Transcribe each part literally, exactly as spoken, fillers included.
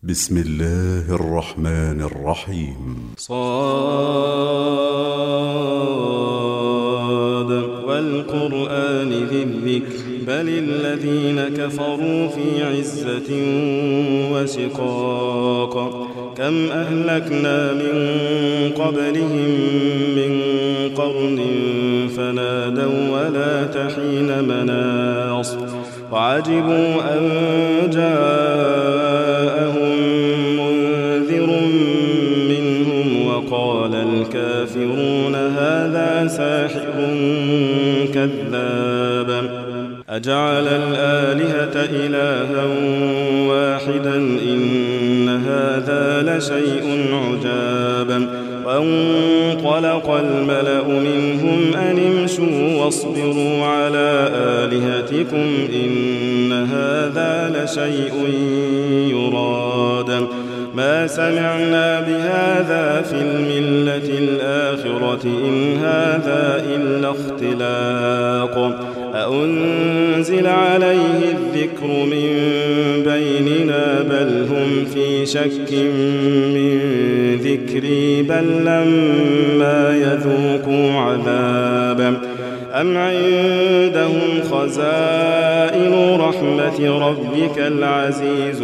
بسم الله الرحمن الرحيم. صاد والقرآن ذي الذكر بل الذين كفروا في عزة وشقاق كم أهلكنا من قبلهم من قرن فنادوا ولا تحين مناص وعجبوا أن جاءهم منذر منهم وقال الكافرون هذا ساحر كذاب أجعل الآلهة إلها واحدا إن هذا لشيء عجاب وانطلق الملأ منهم أن امشوا واصبروا على آلهتكم إن هذا لشيء يراد ما سمعنا بهذا في الملة الآخرة إن هذا إلا اختلاق أأنزل عليه الذكر من بيننا بل هم في شك من ذكري بل لما يذوقوا عذابا أم عندهم خزائن رحمة ربك العزيز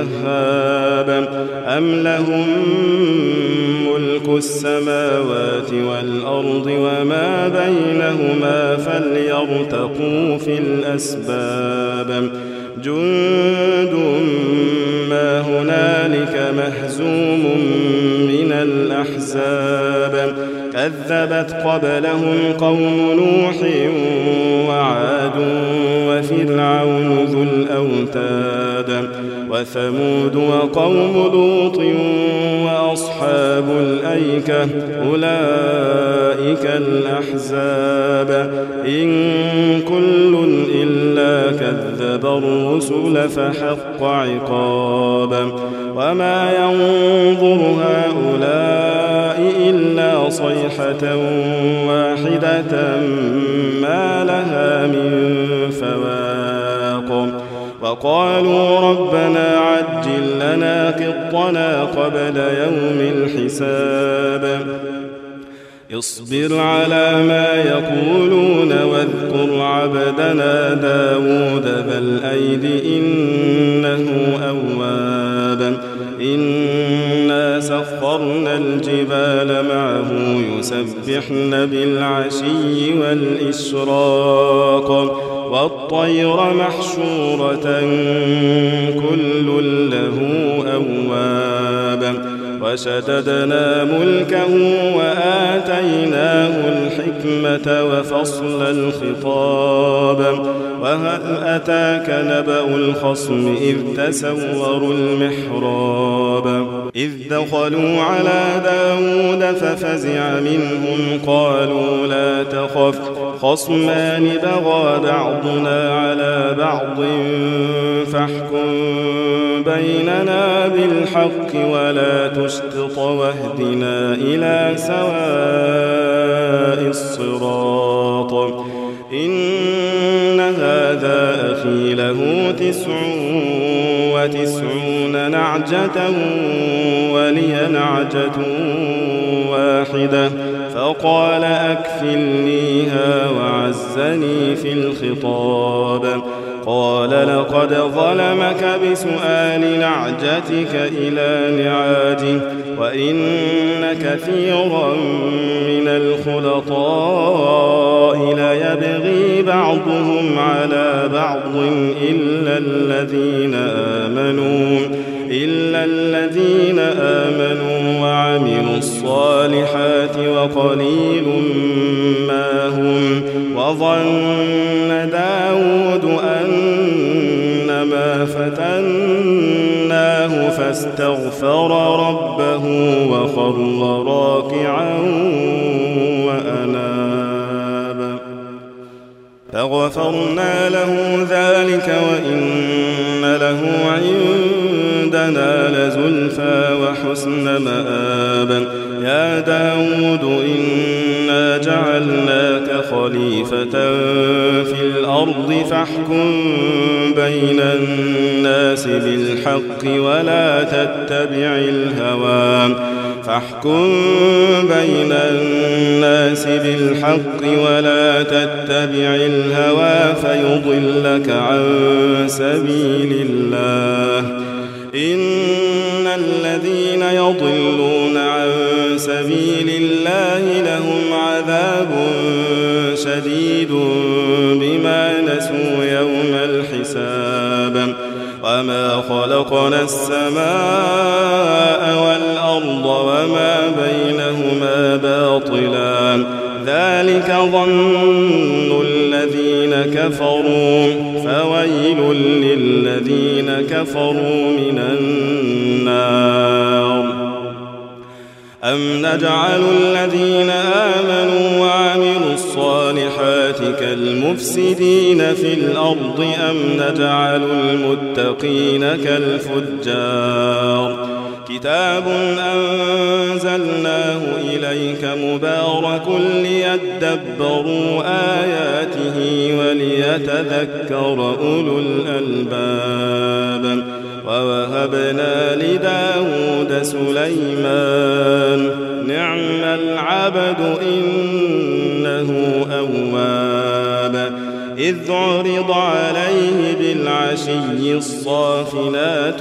الوهاب أم لهم ملك السماوات والأرض وما بينهما فليرتقوا في الأسباب جند ما هنالك مهزوم من الأحزاب كذبت قبلهم قوم نوح وعاد وفرعون ذو الأوتاد وثمود وقوم لوط وأصحاب الأيكة أولئك الأحزاب إن كل إلا كذب الرسل فحق عقاب وما ينظر هؤلاء إلا صيحة واحدة ما لها من فواق وقالوا ربنا عجل لنا قطنا قبل يوم الحساب اصبر على ما يقولون واذكر عبدنا داود ذا الأيد إنه أواب إنا سخرنا الجبال معه يسبحن بالعشي والإشراق والطير محشورة كل له أواب وشددنا ملكه وآتيناه الحكمة وفصل الخطاب وهل أتاك نبأ الخصم إذ تسوروا المحراب إذ دخلوا على داود ففزع منهم قالوا لا تخف خصمان بغى بعضنا على بعض فاحكم بيننا بالحق ولا تشطط واهدنا إلى سواء الصراط إن هذا أخي له تسع وتسعون نعجة ولي نعجة واحدة فقال أكفلنيها وعزني في الخطاب قال لقد ظلمك بسؤال نعجتك إلى نعاجه وإن كثيرا من الخلطاء ليبغي بعضهم على بعض إلا الذين آمنوا إلا الذين آمنوا وعملوا الصالحات وقليل ما هم وظن داود أنما فتناه فاستغفر ربه وخر راكعا وأناب فغفرنا له ذلك وإن له عندنا لزلفى وحسن مآب يا داود إنا إنا جعلناك خليفة في الأرض فاحكم بين الناس بالحق ولا تتبع الهوى فاحكم بين الناس بالحق ولا تتبع الهوى فيضلك عن سبيل الله إن الذين يضلون عن سبيل الله لهم عذاب شديد بما نسوا يوم الحساب وما خلقنا السماء والأرض وما بينهما باطلا ذلك ظن الذين كفروا فويل للذين كفروا من النار أم نجعل الذين آمنوا وعملوا الصالحات كالمفسدين في الأرض أم نجعل المتقين كالفجار كتاب أنزلناه إليك مبارك ليدبروا آياته وليتذكر أولو الألباب ووهبنا لداود سليمان نعم العبد إنه أواب إذ عرض عليه بالعشي الصافنات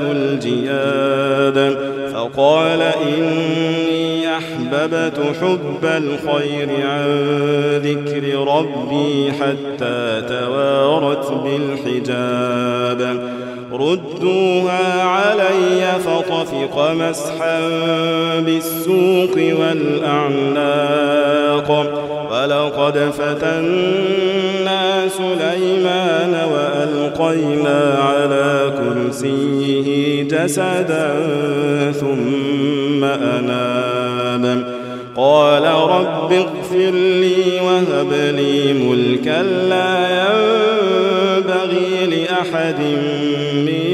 الجياد فقال إني أحببت حب الخير عن ذكر ربي حتى توارت بالحجاب ردوها علي فطفق مسحا بالسوق والأعناق ولقد فتنا سليمان وألقينا على كرسيه جسدا ثم أناب قال رب اغفر لي وهب لي ملكا لا ينبغي لأحد من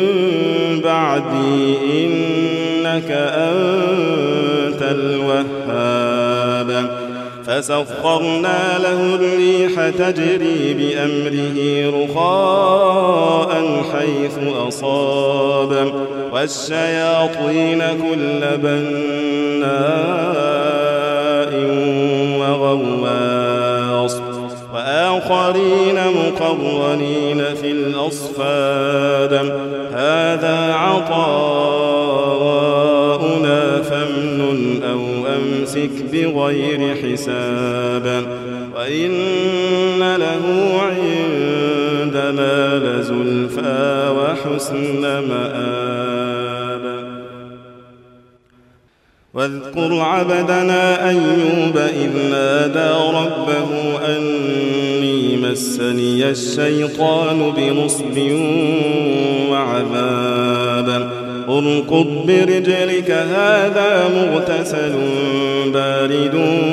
بعدي إنك أنت الوهاب فسخرنا له الريح تجري بأمره رخاء حيث أصاب والشياطين كل بناء وغواص وآخرين مقرنين في الأصفاد هذا عطاؤنا فامنن أو أمسك بغير حساب وإن له عندنا لزلفى وحسن مآب واذكر عبدنا أيوب إذ نادى ربه أني مسني الشيطان بنصب وعذاب اركض برجلك هذا مغتسل بارد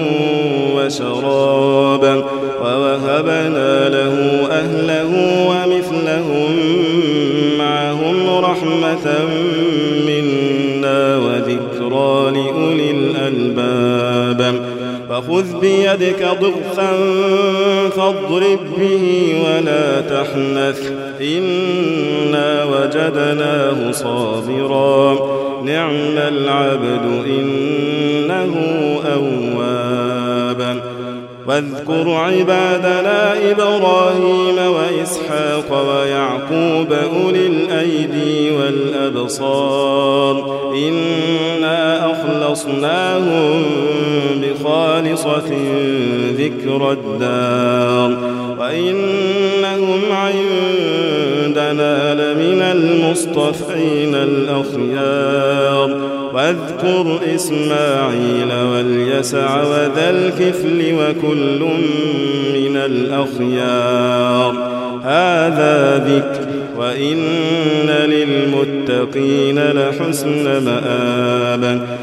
وشراب ووهبنا له أهله ومثلهم معهم رحمة منا وذكرى لأولي الألباب فخذ بيدك ضغثا فاضرب به ولا تحنث إنا وجدناه صابرا نعم العبد إنه أواب واذكر عبادنا إبراهيم وإسحاق ويعقوب أولي الأيدي والأبصار إنا أخلصناهم بخالصة ذكر الدار وإنهم عندنا لمن المصطفين الأخيار واذكر إسماعيل واليسع وذا الكفل وكل من الأخيار هذا ذكر وإن للمتقين لحسن مآب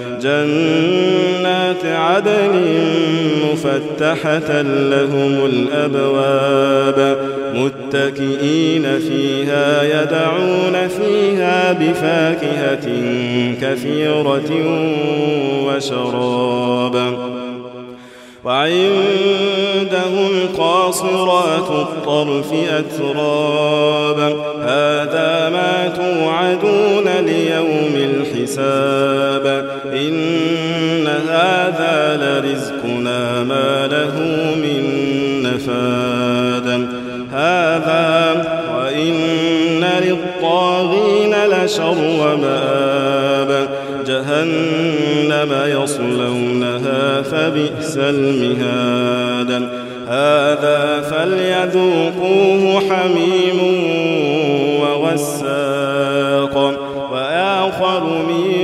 جنات عدن مفتحة لهم الأبواب متكئين فيها يدعون فيها بفاكهة كثيرة وشراب وعندهم قاصرات الطرف أتراب هذا ما توعدون ليوم الحساب إن هذا لرزقنا ما له من نفاد هذا وإن للطاغين لشر مآب جهنم يصلونها فبئس المهاد هذا فليذوقوه حميم وغساق وآخر من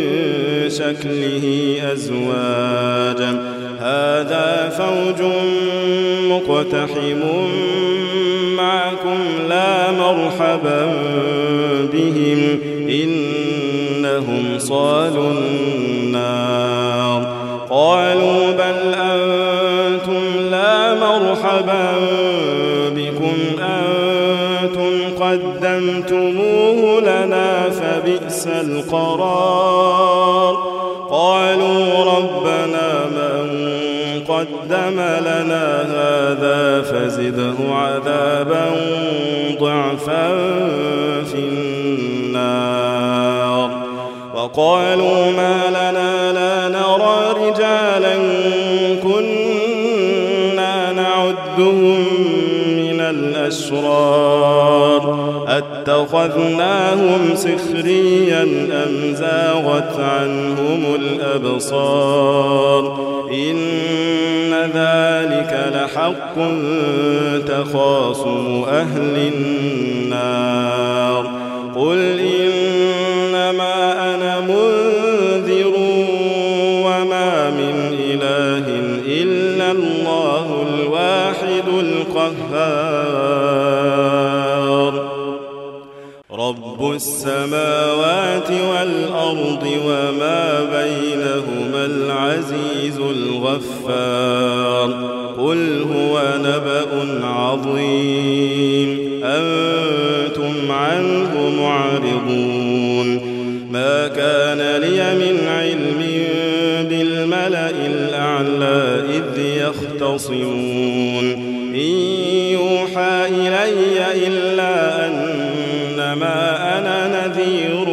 شكله أزواج هذا فوج مقتحم معكم لا مرحبا بهم إنهم صالوا النار قالوا بل أنتم لا مرحبا بكم أنتم قدمتموه لنا فبئس القرار قالوا ربنا من قدم لنا هذا فزده عذابا ضعفا في النار وقالوا ما لنا لا نرى رجالا كنا نعدهم من الأشرار أتخذناهم سخريا أم زاغت عنهم الأبصار إن ذلك لحق تخاصم أهل النار قل إنما أنا منذر وما من إله إلا الله الواحد القهار رب السماوات والأرض وما بينهما العزيز الغفار قل هو نبأ عظيم أنتم عنه معرضون ما كان لي من علم بالملأ الأعلى إذ يختصمون إن يوحى إلي إلا أنما أنا نذير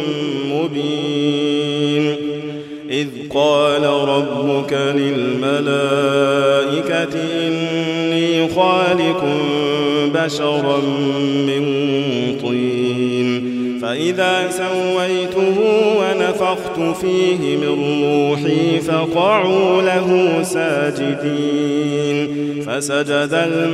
مبين إذ قال ربك للملائكة إني خالق بشرا من طين فإذا سويته ونفخت فيه من روحي فقعوا له ساجدين فسجد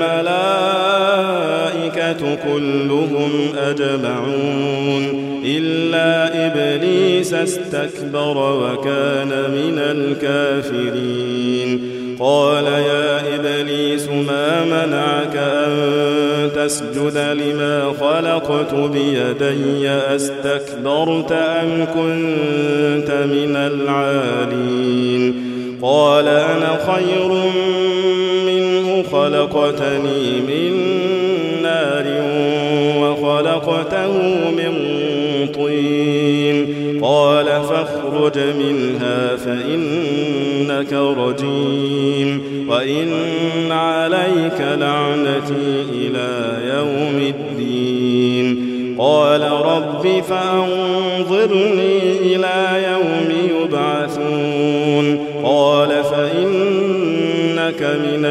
الملائكة كلهم أجمعون إلا إبليس استكبر وكان من الكافرين قال يا إبليس ما منعك أن تسجد لما خلقت بيدي أستكبرت أم كنت من العالين قال أنا خير منه خلقتني من نار وخلقته من طين قال فاخرج منها فإنك رجيم وإن عليك لعنتي إلى يوم الدين قال رب فأنظرني إلى يوم يبعثون قال فإنك من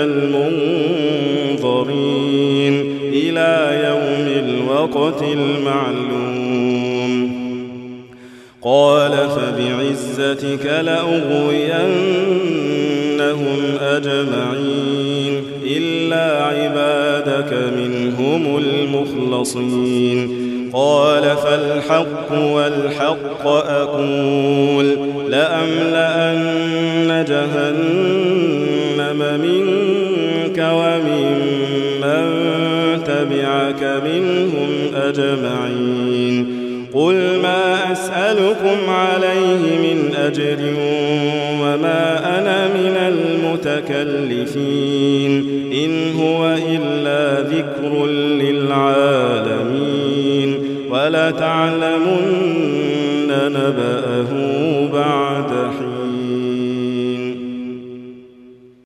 المنظرين إلى يوم الوقت المعلوم قال فبعزتك لأغوينهم أجمعين إلا عبادك منهم المخلصين قال فالحق والحق أقول لأملأن جهنم منك ومن من تبعك منهم أجمعين قل ما أسألكم عليه من أجر وما أنا من المتكلفين إن هو إلا ذكر للعالمين ولتعلمن نبأه